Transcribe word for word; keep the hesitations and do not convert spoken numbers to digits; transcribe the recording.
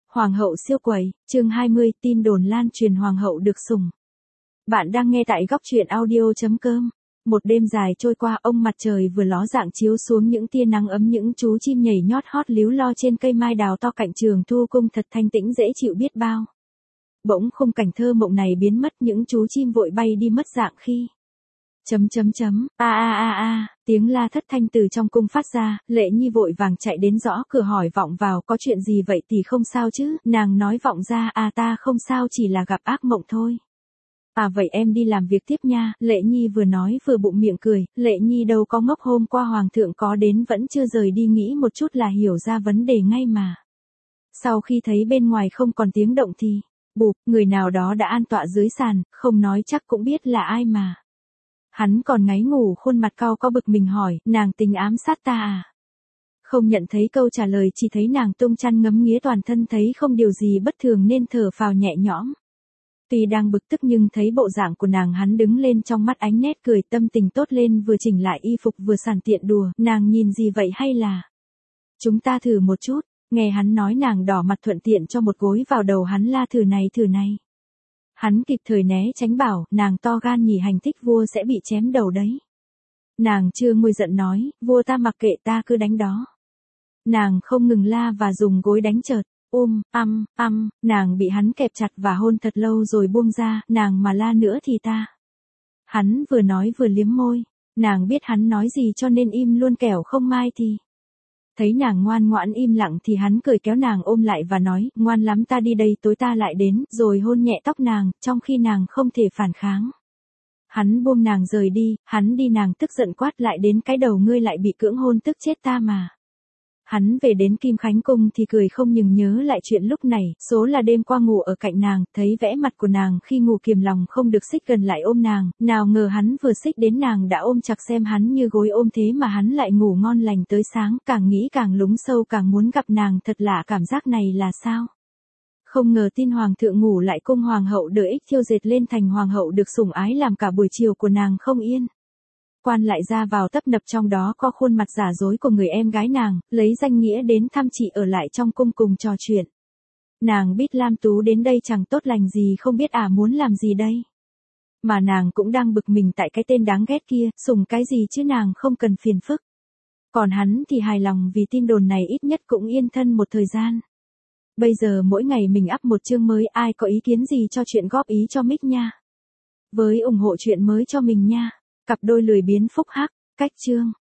Hoàng hậu siêu quẩy, chương hai mươi, tin đồn lan truyền hoàng hậu được sủng. Bạn đang nghe tại góc truyện audio chấm com. Một đêm dài trôi qua, ông mặt trời vừa ló dạng chiếu xuống những tia nắng ấm, những chú chim nhảy nhót hót líu lo trên cây mai đào to cạnh trường thu cung thật thanh tĩnh dễ chịu biết bao. Bỗng khung cảnh thơ mộng này biến mất, những chú chim vội bay đi mất dạng khi chấm chấm chấm, a a a a, tiếng la thất thanh từ trong cung phát ra, Lệ Nhi vội vàng chạy đến gõ cửa hỏi vọng vào, có chuyện gì vậy thì không sao chứ, nàng nói vọng ra, à ta không sao, chỉ là gặp ác mộng thôi. À vậy em đi làm việc tiếp nha, Lệ Nhi vừa nói vừa bụng miệng cười, Lệ Nhi đâu có ngốc, hôm qua hoàng thượng có đến vẫn chưa rời đi, nghĩ một chút là hiểu ra vấn đề ngay mà. Sau khi thấy bên ngoài không còn tiếng động thì, bụp, người nào đó đã an tọa dưới sàn, không nói chắc cũng biết là ai mà. Hắn còn ngáy ngủ, khuôn mặt cau có bực mình hỏi, nàng tính ám sát ta à? Không nhận thấy câu trả lời, chỉ thấy nàng tung chăn ngấm nghía toàn thân, thấy không điều gì bất thường nên thở phào nhẹ nhõm. Tuy đang bực tức nhưng thấy bộ dạng của nàng, hắn đứng lên, trong mắt ánh nét cười, tâm tình tốt lên, vừa chỉnh lại y phục vừa sàn tiện đùa, nàng nhìn gì vậy, hay là chúng ta thử một chút. Nghe hắn nói, nàng đỏ mặt thuận tiện cho một gối vào đầu hắn, la thử này thử này. Hắn kịp thời né tránh bảo, nàng to gan nhỉ, hành thích vua sẽ bị chém đầu đấy. Nàng chưa nguôi giận nói, vua ta mặc kệ, ta cứ đánh đó. Nàng không ngừng la và dùng gối đánh chợt, um, âm, âm, nàng bị hắn kẹp chặt và hôn thật lâu rồi buông ra, nàng mà la nữa thì ta. Hắn vừa nói vừa liếm môi, nàng biết hắn nói gì cho nên im luôn, kẻo không mai thì. Thấy nàng ngoan ngoãn im lặng thì hắn cười kéo nàng ôm lại và nói, ngoan lắm, ta đi đây, tối ta lại đến, rồi hôn nhẹ tóc nàng, trong khi nàng không thể phản kháng. Hắn buông nàng rời đi, hắn đi, nàng tức giận quát lại, đến cái đầu ngươi lại bị cưỡng hôn, tức chết ta mà. Hắn về đến Kim Khánh Cung thì cười không ngừng, nhớ lại chuyện lúc này, số là đêm qua ngủ ở cạnh nàng, thấy vẽ mặt của nàng khi ngủ kiềm lòng không được xích gần lại ôm nàng, nào ngờ hắn vừa xích đến nàng đã ôm chặt, xem hắn như gối ôm, thế mà hắn lại ngủ ngon lành tới sáng, càng nghĩ càng lún sâu, càng muốn gặp nàng, thật lạ, cảm giác này là sao? Không ngờ tin hoàng thượng ngủ lại cung hoàng hậu đỡ ích thiêu dệt lên thành hoàng hậu được sủng ái, làm cả buổi chiều của nàng không yên. Quan lại ra vào tấp nập, trong đó có khuôn mặt giả dối của người em gái nàng, lấy danh nghĩa đến thăm chị ở lại trong cung cùng trò chuyện. Nàng biết Lam Tú đến đây chẳng tốt lành gì, không biết ả à muốn làm gì đây. Mà nàng cũng đang bực mình tại cái tên đáng ghét kia, sủng cái gì chứ, nàng không cần phiền phức. Còn hắn thì hài lòng vì tin đồn này, ít nhất cũng yên thân một thời gian. Bây giờ mỗi ngày mình up một chương mới, ai có ý kiến gì cho chuyện góp ý cho mic nha. Với ủng hộ chuyện mới cho mình nha. Cặp đôi lười biếng phúc hắc, cách chương.